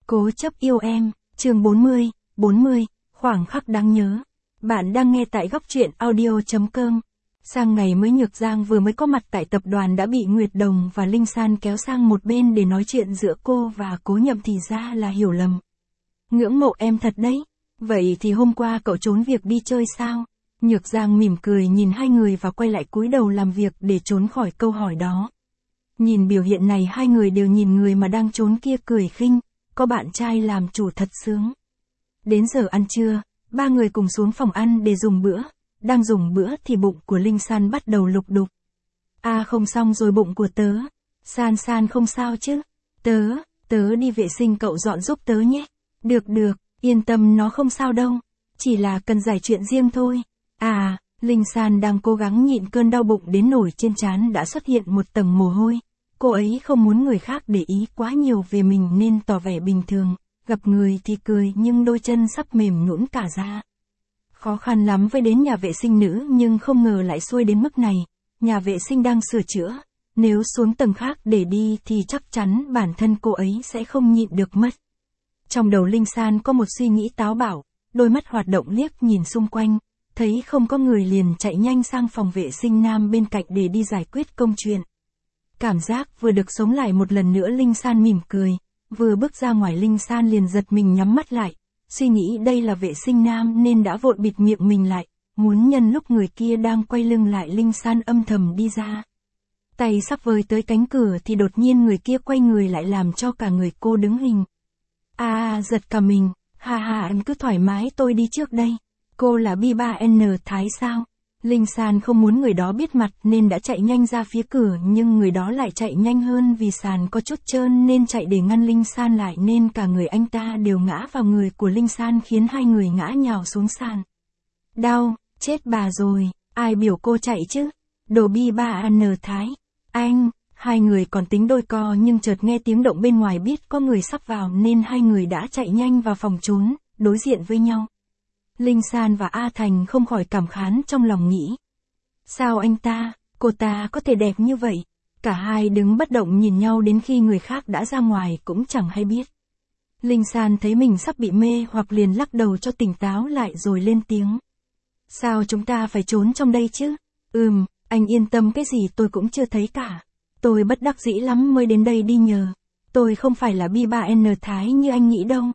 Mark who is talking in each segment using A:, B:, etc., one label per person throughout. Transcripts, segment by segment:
A: Cố chấp yêu em, chương 40, khoảng khắc đáng nhớ. Bạn đang nghe tại góc truyện audio.com. Sang ngày mới Nhược Giang vừa mới có mặt tại tập đoàn đã bị Nguyệt Đồng và Linh San kéo sang một bên để nói chuyện giữa cô và Cố Nhậm thì ra là hiểu lầm. Ngưỡng mộ em thật đấy. Vậy thì hôm qua cậu trốn việc đi chơi sao? Nhược Giang mỉm cười nhìn hai người và quay lại cúi đầu làm việc để trốn khỏi câu hỏi đó. Nhìn biểu hiện này hai người đều nhìn người mà đang trốn kia cười khinh, có bạn trai làm chủ thật sướng. Đến giờ ăn trưa, ba người cùng xuống phòng ăn để dùng bữa, đang dùng bữa thì bụng của Linh San bắt đầu lục đục. Không xong rồi bụng của tớ. San không sao chứ? Tớ đi vệ sinh cậu dọn giúp tớ nhé. Được, yên tâm nó không sao đâu. Chỉ là cần giải chuyện riêng thôi. Linh San đang cố gắng nhịn cơn đau bụng đến nổi trên trán đã xuất hiện một tầng mồ hôi. Cô ấy không muốn người khác để ý quá nhiều về mình nên tỏ vẻ bình thường, gặp người thì cười nhưng đôi chân sắp mềm nhũn cả ra. Khó khăn lắm với đến nhà vệ sinh nữ nhưng không ngờ lại xuôi đến mức này, nhà vệ sinh đang sửa chữa, nếu xuống tầng khác để đi thì chắc chắn bản thân cô ấy sẽ không nhịn được mất. Trong đầu Linh San có một suy nghĩ táo bạo, đôi mắt hoạt động liếc nhìn xung quanh, thấy không có người liền chạy nhanh sang phòng vệ sinh nam bên cạnh để đi giải quyết công chuyện. Cảm giác vừa được sống lại một lần nữa Linh San mỉm cười, vừa bước ra ngoài Linh San liền giật mình nhắm mắt lại, suy nghĩ đây là vệ sinh nam nên đã vội bịt miệng mình lại, muốn nhân lúc người kia đang quay lưng lại Linh San âm thầm đi ra. Tay sắp vơi tới cánh cửa thì đột nhiên người kia quay người lại làm cho cả người cô đứng hình. Giật cả mình, anh cứ thoải mái tôi đi trước đây. Cô là B3N Thái sao? Linh San không muốn người đó biết mặt nên đã chạy nhanh ra phía cửa nhưng người đó lại chạy nhanh hơn vì sàn có chút trơn nên chạy để ngăn Linh San lại nên cả người anh ta đều ngã vào người của Linh San khiến hai người ngã nhào xuống sàn. Đau, chết bà rồi, ai biểu cô chạy chứ? Đồ B3N Thái. Hai người còn tính đôi co nhưng chợt nghe tiếng động bên ngoài biết có người sắp vào nên hai người đã chạy nhanh vào phòng trốn, đối diện với nhau. Linh San và A Thành không khỏi cảm khán trong lòng nghĩ. Sao cô ta có thể đẹp như vậy? Cả hai đứng bất động nhìn nhau đến khi người khác đã ra ngoài cũng chẳng hay biết. Linh San thấy mình sắp bị mê hoặc liền lắc đầu cho tỉnh táo lại rồi lên tiếng. Sao chúng ta phải trốn trong đây chứ? Anh yên tâm cái gì tôi cũng chưa thấy cả. Tôi bất đắc dĩ lắm mới đến đây đi nhờ. Tôi không phải là B3N Thái như anh nghĩ đâu.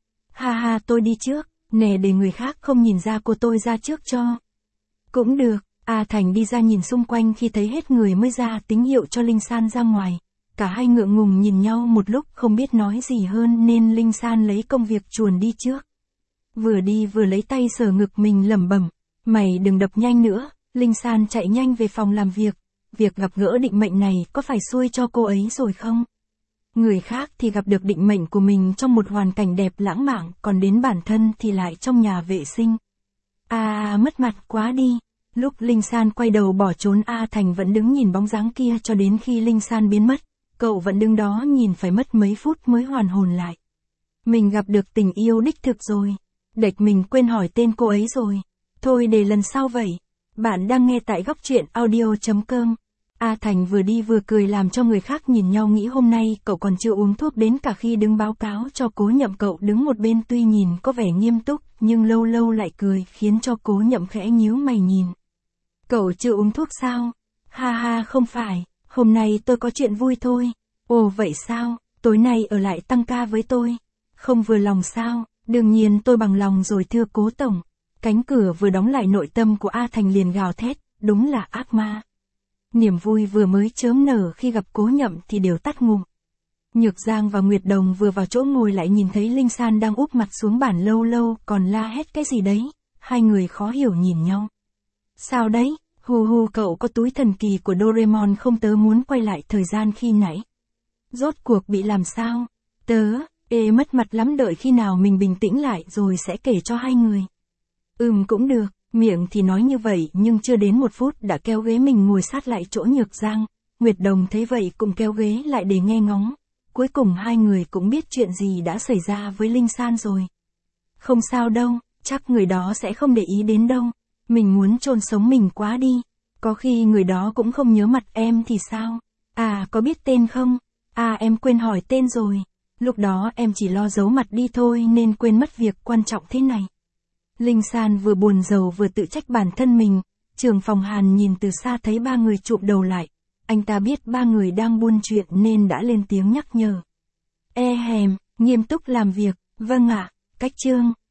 A: Tôi đi trước. Nè để người khác không nhìn ra cô tôi ra trước cho. Cũng được, A Thành đi ra nhìn xung quanh khi thấy hết người mới ra tín hiệu cho Linh San ra ngoài. Cả hai ngượng ngùng nhìn nhau một lúc không biết nói gì hơn nên Linh San lấy công việc chuồn đi trước. Vừa đi vừa lấy tay sờ ngực mình lẩm bẩm. Mày đừng đập nhanh nữa, Linh San chạy nhanh về phòng làm việc. Việc gặp gỡ định mệnh này có phải xui cho cô ấy rồi không? Người khác thì gặp được định mệnh của mình trong một hoàn cảnh đẹp lãng mạn, còn đến bản thân thì lại trong nhà vệ sinh. Mất mặt quá đi. Lúc Linh San quay đầu bỏ trốn A Thành vẫn đứng nhìn bóng dáng kia cho đến khi Linh San biến mất. Cậu vẫn đứng đó nhìn phải mất mấy phút mới hoàn hồn lại. Mình gặp được tình yêu đích thực rồi. Đệch mình quên hỏi tên cô ấy rồi. Thôi để lần sau vậy. Bạn đang nghe tại góc truyện audio.com. A Thành vừa đi vừa cười làm cho người khác nhìn nhau nghĩ hôm nay cậu còn chưa uống thuốc đến cả khi đứng báo cáo cho Cố Nhậm. Cậu đứng một bên tuy nhìn có vẻ nghiêm túc nhưng lâu lâu lại cười khiến cho Cố Nhậm khẽ nhíu mày nhìn. Cậu chưa uống thuốc sao? Không phải, hôm nay tôi có chuyện vui thôi. Ồ vậy sao, tối nay ở lại tăng ca với tôi. Không vừa lòng sao? Đương nhiên tôi bằng lòng rồi thưa Cố Tổng. Cánh cửa vừa đóng lại nội tâm của A Thành liền gào thét, đúng là ác ma. Niềm vui vừa mới chớm nở khi gặp Cố Nhậm thì đều tắt ngụm. Nhược Giang và Nguyệt Đồng vừa vào chỗ ngồi lại nhìn thấy Linh San đang úp mặt xuống bàn lâu còn la hét cái gì đấy. Hai người khó hiểu nhìn nhau. Sao đấy? Cậu có túi thần kỳ của Doraemon không? Tớ muốn quay lại thời gian khi nãy. Rốt cuộc bị làm sao? Mất mặt lắm, đợi khi nào mình bình tĩnh lại rồi sẽ kể cho hai người. Cũng được. Miệng thì nói như vậy nhưng chưa đến một phút đã kéo ghế mình ngồi sát lại chỗ Nhược Giang. Nguyệt Đồng thấy vậy cũng kéo ghế lại để nghe ngóng. Cuối cùng hai người cũng biết chuyện gì đã xảy ra với Linh San rồi. Không sao đâu, chắc người đó sẽ không để ý đến đâu. Mình muốn chôn sống mình quá đi. Có khi người đó cũng không nhớ mặt em thì sao? Có biết tên không? Em quên hỏi tên rồi. Lúc đó em chỉ lo giấu mặt đi thôi nên quên mất việc quan trọng thế này. Linh San vừa buồn rầu vừa tự trách bản thân mình, trưởng phòng Hàn nhìn từ xa thấy ba người chụm đầu lại. Anh ta biết ba người đang buôn chuyện nên đã lên tiếng nhắc nhở. Hèm, nghiêm túc làm việc, vâng ạ, cách chương.